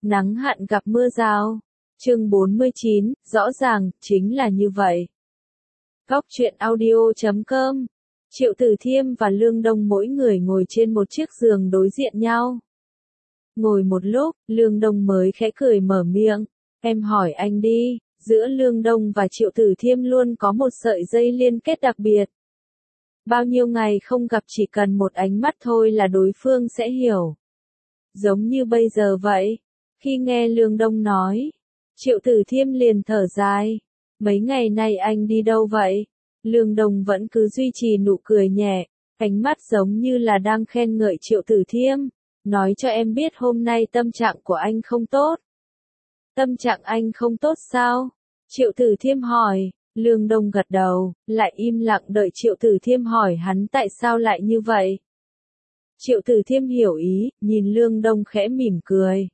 Nắng hạn gặp mưa rào. Chương 49, rõ ràng, chính là như vậy. Góc truyện audio.com. Triệu Tử Thiêm và Lương Đông mỗi người ngồi trên một chiếc giường đối diện nhau. Ngồi một lúc, Lương Đông mới khẽ cười mở miệng. Em hỏi anh đi, giữa Lương Đông và Triệu Tử Thiêm luôn có một sợi dây liên kết đặc biệt. Bao nhiêu ngày không gặp chỉ cần một ánh mắt thôi là đối phương sẽ hiểu. Giống như bây giờ vậy. Khi nghe Lương Đông nói, Triệu Tử Thiêm liền thở dài. Mấy ngày nay anh đi đâu vậy? Lương Đông vẫn cứ duy trì nụ cười nhẹ, ánh mắt giống như là đang khen ngợi Triệu Tử Thiêm. Nói cho em biết hôm nay tâm trạng của anh không tốt. Tâm trạng anh không tốt sao? Triệu Tử Thiêm hỏi. Lương Đông gật đầu, lại im lặng đợi Triệu Tử Thiêm hỏi hắn tại sao lại như vậy. Triệu Tử Thiêm hiểu ý, nhìn Lương Đông khẽ mỉm cười.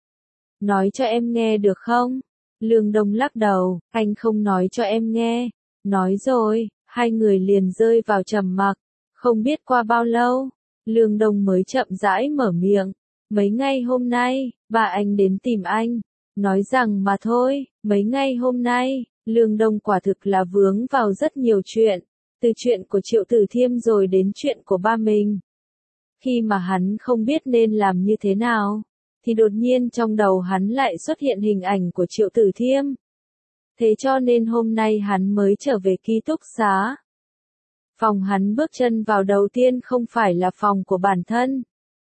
Nói cho em nghe được không? Lương Đông lắc đầu, anh không nói cho em nghe. Nói rồi, hai người liền rơi vào trầm mặc. Không biết qua bao lâu, Lương Đông mới chậm rãi mở miệng. Mấy ngày hôm nay, bà anh đến tìm anh. Nói rằng mà thôi, mấy ngày hôm nay, Lương Đông quả thực là vướng vào rất nhiều chuyện. Từ chuyện của Triệu Tử Thiêm rồi đến chuyện của ba mình. Khi mà hắn không biết nên làm như thế nào, thì đột nhiên trong đầu hắn lại xuất hiện hình ảnh của Triệu Tử Thiêm. Thế cho nên hôm nay hắn mới trở về ký túc xá. Phòng hắn bước chân vào đầu tiên không phải là phòng của bản thân,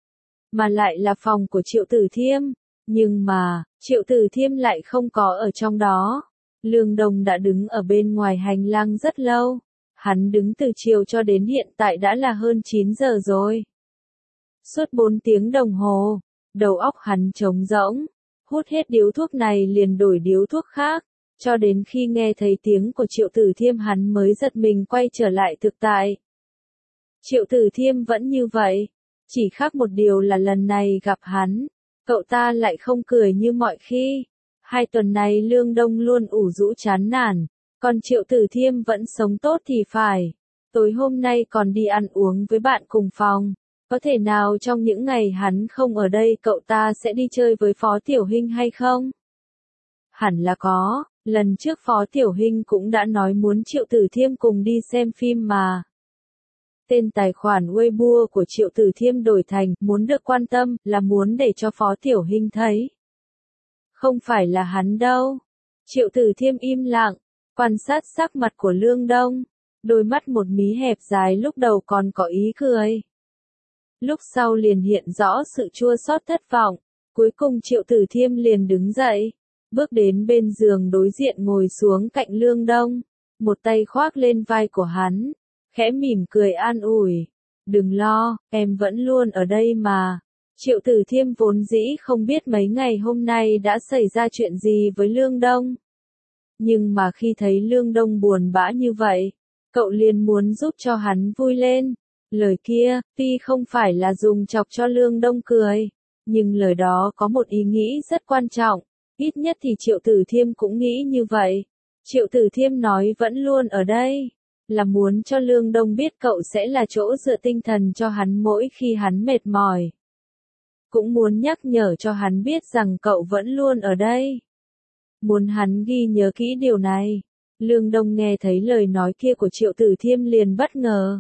mà lại là phòng của Triệu Tử Thiêm. Nhưng mà, Triệu Tử Thiêm lại không có ở trong đó. Lương Đông đã đứng ở bên ngoài hành lang rất lâu. Hắn đứng từ chiều cho đến hiện tại đã là hơn 9 giờ rồi. Suốt 4 tiếng đồng hồ, đầu óc hắn trống rỗng, hút hết điếu thuốc này liền đổi điếu thuốc khác, cho đến khi nghe thấy tiếng của Triệu Tử Thiêm hắn mới giật mình quay trở lại thực tại. Triệu Tử Thiêm vẫn như vậy, chỉ khác một điều là lần này gặp hắn, cậu ta lại không cười như mọi khi. 2 tuần này Lương Đông luôn ủ rũ chán nản, còn Triệu Tử Thiêm vẫn sống tốt thì phải. Tối hôm nay còn đi ăn uống với bạn cùng phòng. Có thể nào trong những ngày hắn không ở đây cậu ta sẽ đi chơi với Phó Tiểu Hinh hay không? Hẳn là có, lần trước Phó Tiểu Hinh cũng đã nói muốn Triệu Tử Thiêm cùng đi xem phim mà. Tên tài khoản Weibo của Triệu Tử Thiêm đổi thành muốn được quan tâm, là muốn để cho Phó Tiểu Hinh thấy. Không phải là hắn đâu. Triệu Tử Thiêm im lặng, quan sát sắc mặt của Lương Đông. Đôi mắt một mí hẹp dài lúc đầu còn có ý cười. Lúc sau liền hiện rõ sự chua xót thất vọng. Cuối cùng Triệu Tử Thiêm liền đứng dậy, bước đến bên giường đối diện ngồi xuống cạnh Lương Đông. Một tay khoác lên vai của hắn, khẽ mỉm cười an ủi. Đừng lo, em vẫn luôn ở đây mà. Triệu Tử Thiêm vốn dĩ không biết mấy ngày hôm nay đã xảy ra chuyện gì với Lương Đông. Nhưng mà khi thấy Lương Đông buồn bã như vậy, cậu liền muốn giúp cho hắn vui lên. Lời kia, tuy không phải là dùng chọc cho Lương Đông cười, nhưng lời đó có một ý nghĩ rất quan trọng, ít nhất thì Triệu Tử Thiêm cũng nghĩ như vậy. Triệu Tử Thiêm nói vẫn luôn ở đây, là muốn cho Lương Đông biết cậu sẽ là chỗ dựa tinh thần cho hắn mỗi khi hắn mệt mỏi. Cũng muốn nhắc nhở cho hắn biết rằng cậu vẫn luôn ở đây. Muốn hắn ghi nhớ kỹ điều này. Lương Đông nghe thấy lời nói kia của Triệu Tử Thiêm liền bất ngờ.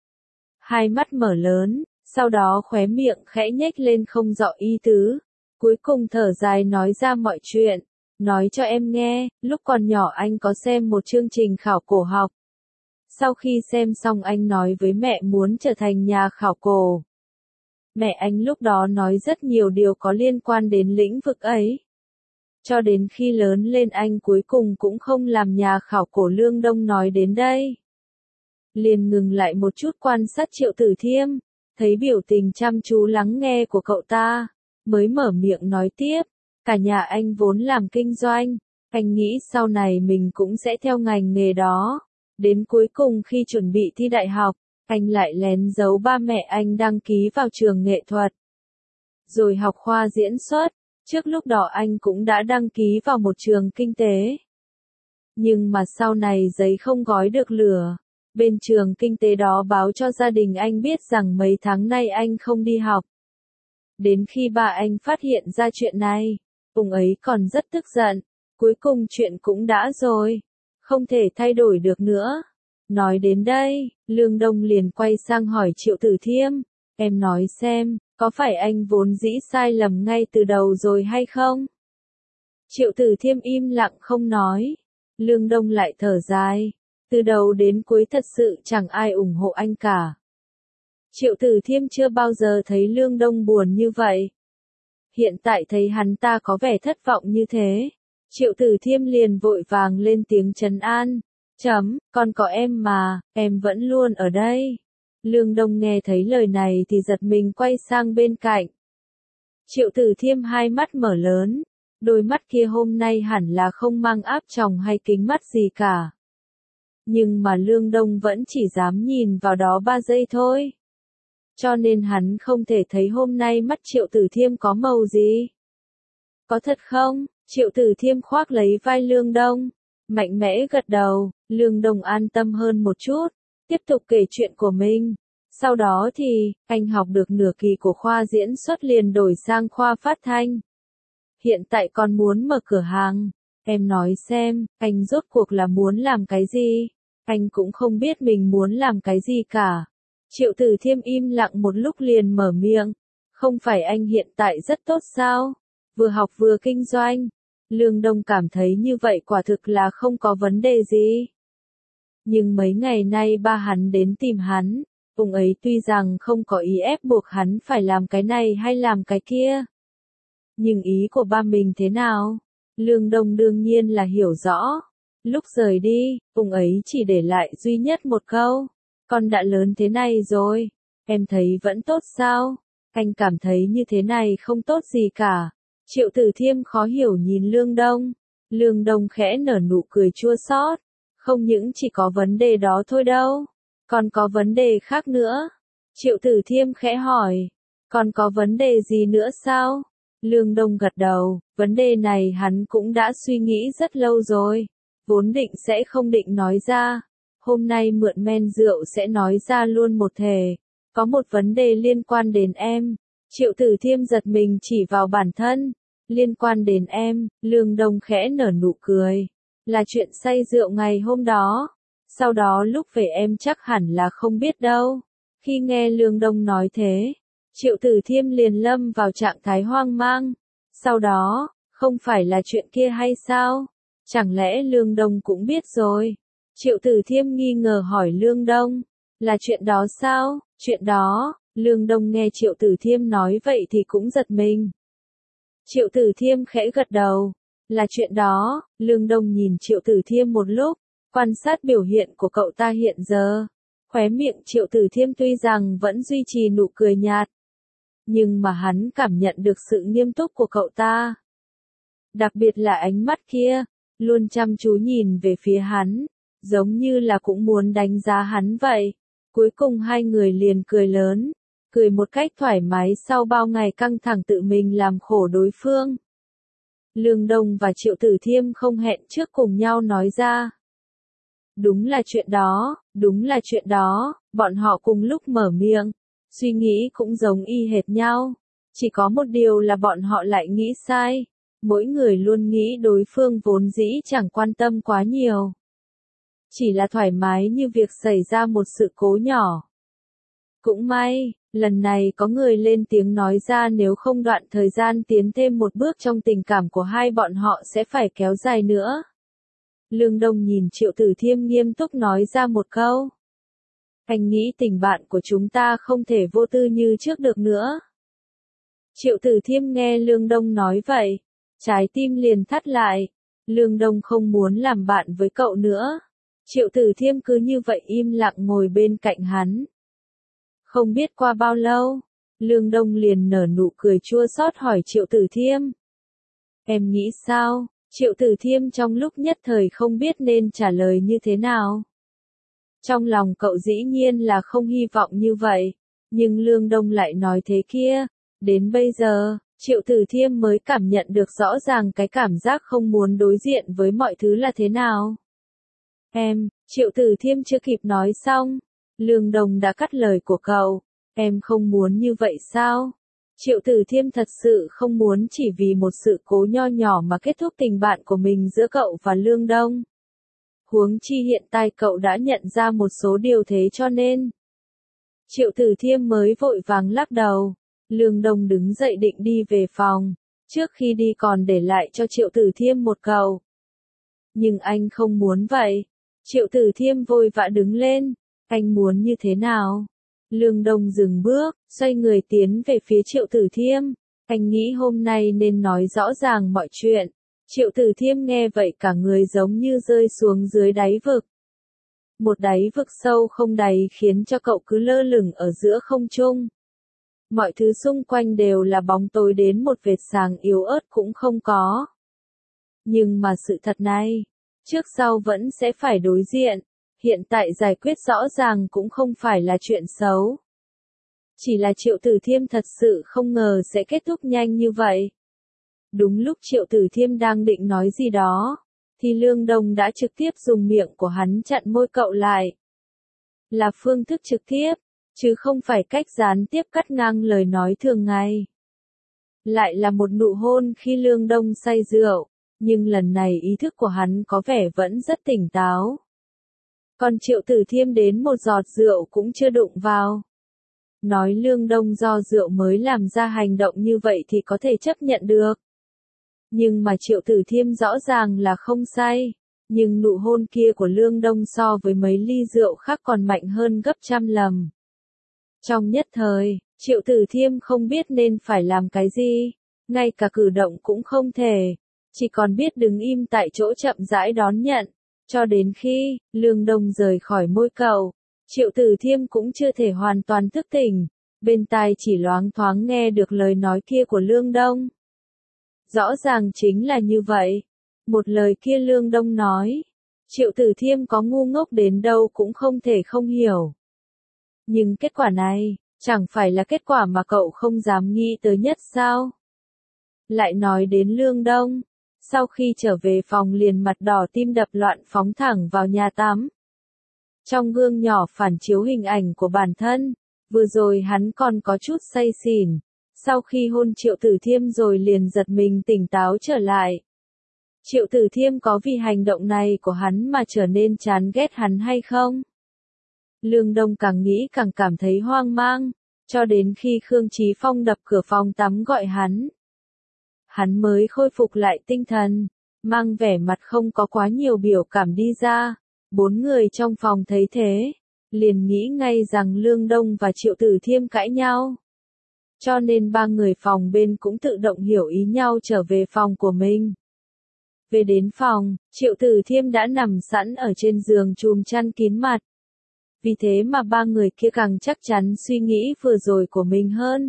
Hai mắt mở lớn, sau đó khóe miệng khẽ nhếch lên không rõ ý tứ. Cuối cùng thở dài nói ra mọi chuyện. Nói cho em nghe, lúc còn nhỏ anh có xem một chương trình khảo cổ học. Sau khi xem xong anh nói với mẹ muốn trở thành nhà khảo cổ. Mẹ anh lúc đó nói rất nhiều điều có liên quan đến lĩnh vực ấy. Cho đến khi lớn lên anh cuối cùng cũng không làm nhà khảo cổ. Lương Đông nói đến đây, liền ngừng lại một chút quan sát Triệu Tử Thiêm, thấy biểu tình chăm chú lắng nghe của cậu ta, mới mở miệng nói tiếp. Cả nhà anh vốn làm kinh doanh, anh nghĩ sau này mình cũng sẽ theo ngành nghề đó. Đến cuối cùng khi chuẩn bị thi đại học, anh lại lén giấu ba mẹ anh đăng ký vào trường nghệ thuật, rồi học khoa diễn xuất. Trước lúc đó anh cũng đã đăng ký vào một trường kinh tế. Nhưng mà sau này giấy không gói được lửa. Bên trường kinh tế đó báo cho gia đình anh biết rằng mấy tháng nay anh không đi học. Đến khi ba anh phát hiện ra chuyện này, Ông ấy còn rất tức giận. Cuối cùng chuyện cũng đã rồi. Không thể thay đổi được nữa. Nói đến đây, Lương Đông liền quay sang hỏi Triệu Tử Thiêm. Em nói xem, có phải anh vốn dĩ sai lầm ngay từ đầu rồi hay không? Triệu Tử Thiêm im lặng không nói. Lương Đông lại thở dài. Từ đầu đến cuối thật sự chẳng ai ủng hộ anh cả. Triệu Tử Thiêm chưa bao giờ thấy Lương Đông buồn như vậy. Hiện tại thấy hắn ta có vẻ thất vọng như thế. Triệu Tử Thiêm liền vội vàng lên tiếng trấn an. Còn có em mà, em vẫn luôn ở đây. Lương Đông nghe thấy lời này thì giật mình quay sang bên cạnh. Triệu Tử Thiêm hai mắt mở lớn. Đôi mắt kia hôm nay hẳn là không mang áp tròng hay kính mắt gì cả. Nhưng mà Lương Đông vẫn chỉ dám nhìn vào đó 3 giây thôi. Cho nên hắn không thể thấy hôm nay mắt Triệu Tử Thiêm có màu gì. Có thật không? Triệu Tử Thiêm khoác lấy vai Lương Đông. Mạnh mẽ gật đầu, Lương Đông an tâm hơn một chút. Tiếp tục kể chuyện của mình. Sau đó thì, anh học được nửa kỳ của khoa diễn xuất liền đổi sang khoa phát thanh. Hiện tại con muốn mở cửa hàng. Em nói xem, anh rốt cuộc là muốn làm cái gì? Anh cũng không biết mình muốn làm cái gì cả. Triệu Tử Thiêm im lặng một lúc liền mở miệng. Không phải anh hiện tại rất tốt sao? Vừa học vừa kinh doanh. Lương Đông cảm thấy như vậy quả thực là không có vấn đề gì. Nhưng mấy ngày nay ba hắn đến tìm hắn. Ông ấy tuy rằng không có ý ép buộc hắn phải làm cái này hay làm cái kia. Nhưng ý của ba mình thế nào? Lương Đông đương nhiên là hiểu rõ. Lúc rời đi, ông ấy chỉ để lại duy nhất một câu. Con đã lớn thế này rồi. Em thấy vẫn tốt sao? Anh cảm thấy như thế này không tốt gì cả. Triệu Tử Thiêm khó hiểu nhìn Lương Đông. Lương Đông khẽ nở nụ cười chua xót. Không những chỉ có vấn đề đó thôi đâu. Còn có vấn đề khác nữa. Triệu Tử Thiêm khẽ hỏi. Còn có vấn đề gì nữa sao? Lương Đông gật đầu. Vấn đề này hắn cũng đã suy nghĩ rất lâu rồi. Vốn định sẽ không định nói ra. Hôm nay mượn men rượu sẽ nói ra luôn một thể. Có một vấn đề liên quan đến em. Triệu Tử Thiêm giật mình chỉ vào bản thân. Liên quan đến em, Lương Đông khẽ nở nụ cười. Là chuyện say rượu ngày hôm đó. Sau đó lúc về em chắc hẳn là không biết đâu. Khi nghe Lương Đông nói thế, Triệu Tử Thiêm liền lâm vào trạng thái hoang mang. Sau đó, không phải là chuyện kia hay sao? Chẳng lẽ Lương Đông cũng biết rồi? Triệu Tử Thiêm nghi ngờ hỏi Lương Đông. Là chuyện đó sao? Chuyện đó, Lương Đông nghe Triệu Tử Thiêm nói vậy thì cũng giật mình. Triệu Tử Thiêm khẽ gật đầu. Là chuyện đó, Lương Đông nhìn Triệu Tử Thiêm một lúc, quan sát biểu hiện của cậu ta hiện giờ. Khóe miệng Triệu Tử Thiêm tuy rằng vẫn duy trì nụ cười nhạt. Nhưng mà hắn cảm nhận được sự nghiêm túc của cậu ta. Đặc biệt là ánh mắt kia, luôn chăm chú nhìn về phía hắn, giống như là cũng muốn đánh giá hắn vậy. Cuối cùng hai người liền cười lớn, cười một cách thoải mái sau bao ngày căng thẳng tự mình làm khổ đối phương. Lương Đông và Triệu Tử Thiêm không hẹn trước cùng nhau nói ra. Đúng là chuyện đó, bọn họ cùng lúc mở miệng, suy nghĩ cũng giống y hệt nhau. Chỉ có một điều là bọn họ lại nghĩ sai. Mỗi người luôn nghĩ đối phương vốn dĩ chẳng quan tâm quá nhiều. Chỉ là thoải mái như việc xảy ra một sự cố nhỏ. Cũng may, lần này có người lên tiếng nói ra nếu không đoạn thời gian tiến thêm một bước trong tình cảm của hai bọn họ sẽ phải kéo dài nữa. Lương Đông nhìn Triệu Tử Thiêm nghiêm túc nói ra một câu. Anh nghĩ tình bạn của chúng ta không thể vô tư như trước được nữa. Triệu Tử Thiêm nghe Lương Đông nói vậy, trái tim liền thắt lại. Lương Đông không muốn làm bạn với cậu nữa. Triệu Tử Thiêm cứ như vậy im lặng ngồi bên cạnh hắn. Không biết qua bao lâu, Lương Đông liền nở nụ cười chua xót hỏi Triệu Tử Thiêm. Em nghĩ sao? Triệu Tử Thiêm trong lúc nhất thời không biết nên trả lời như thế nào. Trong lòng cậu dĩ nhiên là không hy vọng như vậy, nhưng Lương Đông lại nói thế kia. Đến bây giờ, Triệu Tử Thiêm mới cảm nhận được rõ ràng cái cảm giác không muốn đối diện với mọi thứ là thế nào. Triệu Tử Thiêm chưa kịp nói xong, Lương Đông đã cắt lời của cậu. Em không muốn như vậy sao? Triệu Tử Thiêm thật sự không muốn chỉ vì một sự cố nho nhỏ mà kết thúc tình bạn của mình giữa cậu và Lương Đông. Huống chi hiện tại cậu đã nhận ra một số điều thế cho nên. Triệu Tử Thiêm mới vội vàng lắc đầu. Lương Đông đứng dậy định đi về phòng. Trước khi đi còn để lại cho Triệu Tử Thiêm một câu. Nhưng anh không muốn vậy. Triệu Tử Thiêm vội vã đứng lên. Anh muốn như thế nào? Lương Đông dừng bước, xoay người tiến về phía Triệu Tử Thiêm. Anh nghĩ hôm nay nên nói rõ ràng mọi chuyện. Triệu Tử Thiêm nghe vậy cả người giống như rơi xuống dưới đáy vực. Một đáy vực sâu không đáy khiến cho cậu cứ lơ lửng ở giữa không trung. Mọi thứ xung quanh đều là bóng tối đến một vệt sáng yếu ớt cũng không có. Nhưng mà sự thật này, trước sau vẫn sẽ phải đối diện. Hiện tại giải quyết rõ ràng cũng không phải là chuyện xấu. Chỉ là Triệu Tử Thiêm thật sự không ngờ sẽ kết thúc nhanh như vậy. Đúng lúc Triệu Tử Thiêm đang định nói gì đó, thì Lương Đông đã trực tiếp dùng miệng của hắn chặn môi cậu lại. Là phương thức trực tiếp, chứ không phải cách gián tiếp cắt ngang lời nói thường ngày. Lại là một nụ hôn khi Lương Đông say rượu, nhưng lần này ý thức của hắn có vẻ vẫn rất tỉnh táo. Còn Triệu Tử Thiêm đến một giọt rượu cũng chưa đụng vào. Nói Lương Đông do rượu mới làm ra hành động như vậy thì có thể chấp nhận được. Nhưng mà Triệu Tử Thiêm rõ ràng là không say. Nhưng nụ hôn kia của Lương Đông so với mấy ly rượu khác còn mạnh hơn gấp trăm lần. Trong nhất thời, Triệu Tử Thiêm không biết nên phải làm cái gì. Ngay cả cử động cũng không thể. Chỉ còn biết đứng im tại chỗ chậm rãi đón nhận. Cho đến khi, Lương Đông rời khỏi môi cậu, Triệu Tử Thiêm cũng chưa thể hoàn toàn thức tỉnh, bên tai chỉ loáng thoáng nghe được lời nói kia của Lương Đông. Rõ ràng chính là như vậy. Một lời kia Lương Đông nói, Triệu Tử Thiêm có ngu ngốc đến đâu cũng không thể không hiểu. Nhưng kết quả này, chẳng phải là kết quả mà cậu không dám nghĩ tới nhất sao? Lại nói đến Lương Đông. Sau khi trở về phòng liền mặt đỏ tim đập loạn phóng thẳng vào nhà tắm. Trong gương nhỏ phản chiếu hình ảnh của bản thân, vừa rồi hắn còn có chút say xỉn, sau khi hôn Triệu Tử Thiêm rồi liền giật mình tỉnh táo trở lại. Triệu Tử Thiêm có vì hành động này của hắn mà trở nên chán ghét hắn hay không? Lương Đông càng nghĩ càng cảm thấy hoang mang, cho đến khi Khương Chí Phong đập cửa phòng tắm gọi hắn. Hắn mới khôi phục lại tinh thần, mang vẻ mặt không có quá nhiều biểu cảm đi ra. 4 người trong phòng thấy thế, liền nghĩ ngay rằng Lương Đông và Triệu Tử Thiêm cãi nhau. Cho nên 3 người phòng bên cũng tự động hiểu ý nhau trở về phòng của mình. Về đến phòng, Triệu Tử Thiêm đã nằm sẵn ở trên giường chùm chăn kín mặt. Vì thế mà 3 người kia càng chắc chắn suy nghĩ vừa rồi của mình hơn.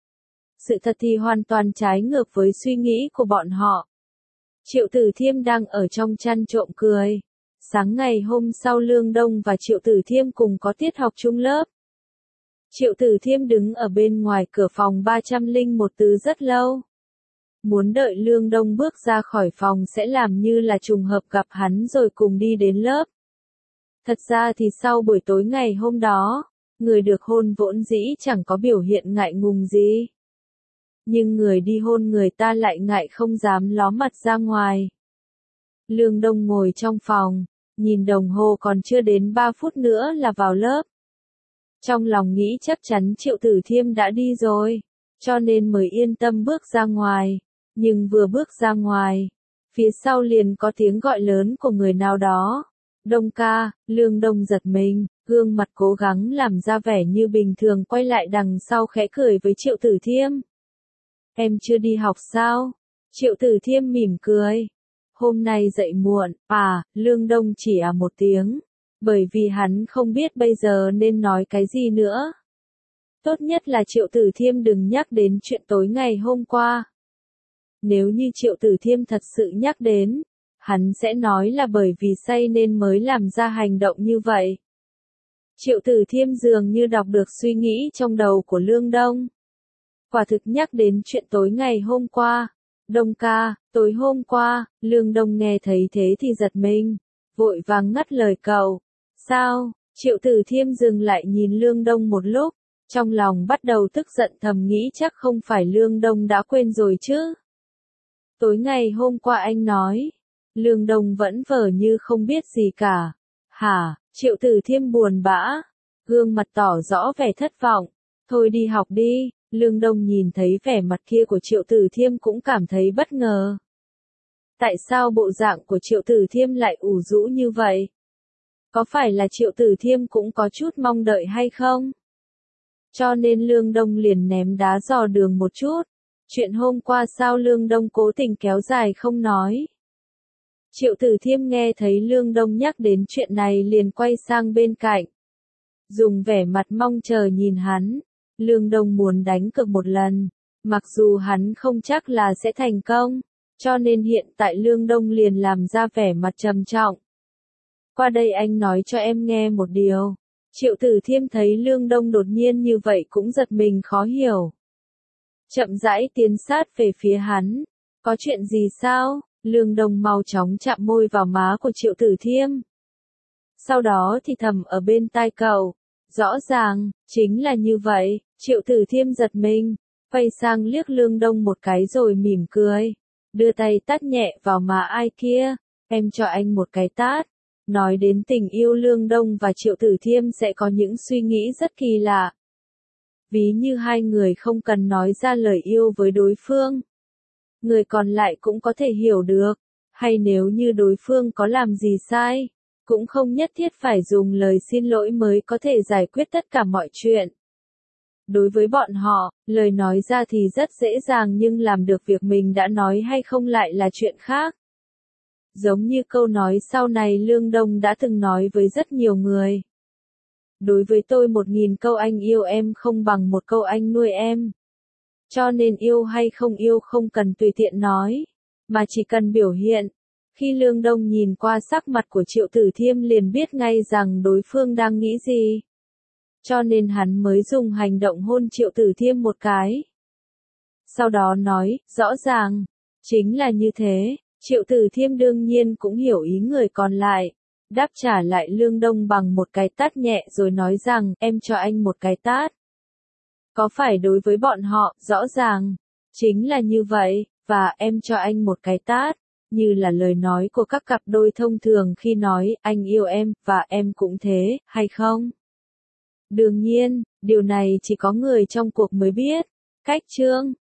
Sự thật thì hoàn toàn trái ngược với suy nghĩ của bọn họ. Triệu Tử Thiêm đang ở trong chăn trộm cười. Sáng ngày hôm sau Lương Đông và Triệu Tử Thiêm cùng có tiết học chung lớp. Triệu Tử Thiêm đứng ở bên ngoài cửa phòng 301 từ rất lâu. Muốn đợi Lương Đông bước ra khỏi phòng sẽ làm như là trùng hợp gặp hắn rồi cùng đi đến lớp. Thật ra thì sau buổi tối ngày hôm đó, người được hôn vốn dĩ chẳng có biểu hiện ngại ngùng gì. Nhưng người đi hôn người ta lại ngại không dám ló mặt ra ngoài. Lương Đông ngồi trong phòng, nhìn đồng hồ còn chưa đến 3 phút nữa là vào lớp. Trong lòng nghĩ chắc chắn Triệu Tử Thiêm đã đi rồi, cho nên mới yên tâm bước ra ngoài. Nhưng vừa bước ra ngoài, phía sau liền có tiếng gọi lớn của người nào đó. Đông ca, Lương Đông giật mình, gương mặt cố gắng làm ra vẻ như bình thường quay lại đằng sau khẽ cười với Triệu Tử Thiêm. Em chưa đi học sao? Triệu Tử Thiêm mỉm cười. Hôm nay dậy muộn, Lương Đông chỉ một tiếng. Bởi vì hắn không biết bây giờ nên nói cái gì nữa. Tốt nhất là Triệu Tử Thiêm đừng nhắc đến chuyện tối ngày hôm qua. Nếu như Triệu Tử Thiêm thật sự nhắc đến, hắn sẽ nói là bởi vì say nên mới làm ra hành động như vậy. Triệu Tử Thiêm dường như đọc được suy nghĩ trong đầu của Lương Đông. Quả thực nhắc đến chuyện tối ngày hôm qua. Đông ca, tối hôm qua, Lương Đông nghe thấy thế thì giật mình, vội vàng ngắt lời cậu. Sao? Triệu Tử Thiêm dừng lại nhìn Lương Đông một lúc, Trong lòng bắt đầu tức giận thầm nghĩ chắc không phải Lương Đông đã quên rồi chứ. Tối ngày hôm qua anh nói, Lương Đông vẫn vờ như không biết gì cả. Hả, Triệu Tử Thiêm buồn bã, gương mặt tỏ rõ vẻ thất vọng. Thôi đi học đi, Lương Đông nhìn thấy vẻ mặt kia của Triệu Tử Thiêm cũng cảm thấy bất ngờ. Tại sao bộ dạng của Triệu Tử Thiêm lại ủ rũ như vậy? Có phải là Triệu Tử Thiêm cũng có chút mong đợi hay không? Cho nên Lương Đông liền ném đá dò đường một chút. Chuyện hôm qua sao Lương Đông cố tình kéo dài không nói? Triệu Tử Thiêm nghe thấy Lương Đông nhắc đến chuyện này liền quay sang bên cạnh. Dùng vẻ mặt mong chờ nhìn hắn. Lương Đông muốn đánh cược một lần. Mặc dù hắn không chắc là sẽ thành công. Cho nên hiện tại Lương Đông liền làm ra vẻ mặt trầm trọng. Qua đây anh nói cho em nghe một điều. Triệu Tử Thiêm thấy Lương Đông đột nhiên như vậy cũng giật mình khó hiểu. Chậm rãi tiến sát về phía hắn. Có chuyện gì sao? Lương Đông mau chóng chạm môi vào má của Triệu Tử Thiêm. Sau đó thì thầm ở bên tai cậu. Rõ ràng, chính là như vậy. Triệu Tử Thiêm giật mình, quay sang liếc Lương Đông một cái rồi mỉm cười. Đưa tay tát nhẹ vào má ai kia. Em cho anh một cái tát. Nói đến tình yêu Lương Đông và Triệu Tử Thiêm sẽ có những suy nghĩ rất kỳ lạ. Ví như hai người không cần nói ra lời yêu với đối phương. Người còn lại cũng có thể hiểu được. Hay nếu như đối phương có làm gì sai, cũng không nhất thiết phải dùng lời xin lỗi mới có thể giải quyết tất cả mọi chuyện. Đối với bọn họ, lời nói ra thì rất dễ dàng nhưng làm được việc mình đã nói hay không lại là chuyện khác. Giống như câu nói sau này Lương Đông đã từng nói với rất nhiều người. Đối với tôi 1000 câu anh yêu em không bằng một câu anh nuôi em. Cho nên yêu hay không yêu không cần tùy tiện nói, mà chỉ cần biểu hiện. Khi Lương Đông nhìn qua sắc mặt của Triệu Tử Thiêm liền biết ngay rằng đối phương đang nghĩ gì. Cho nên hắn mới dùng hành động hôn Triệu Tử Thiêm một cái. Sau đó nói, rõ ràng, chính là như thế. Triệu Tử Thiêm đương nhiên cũng hiểu ý người còn lại. Đáp trả lại Lương Đông bằng một cái tát nhẹ rồi nói rằng, em cho anh một cái tát. Có phải đối với bọn họ, rõ ràng, chính là như vậy, và em cho anh một cái tát, như là lời nói của các cặp đôi thông thường khi nói, anh yêu em, và em cũng thế, hay không? Đương nhiên, điều này chỉ có người trong cuộc mới biết. Cách chương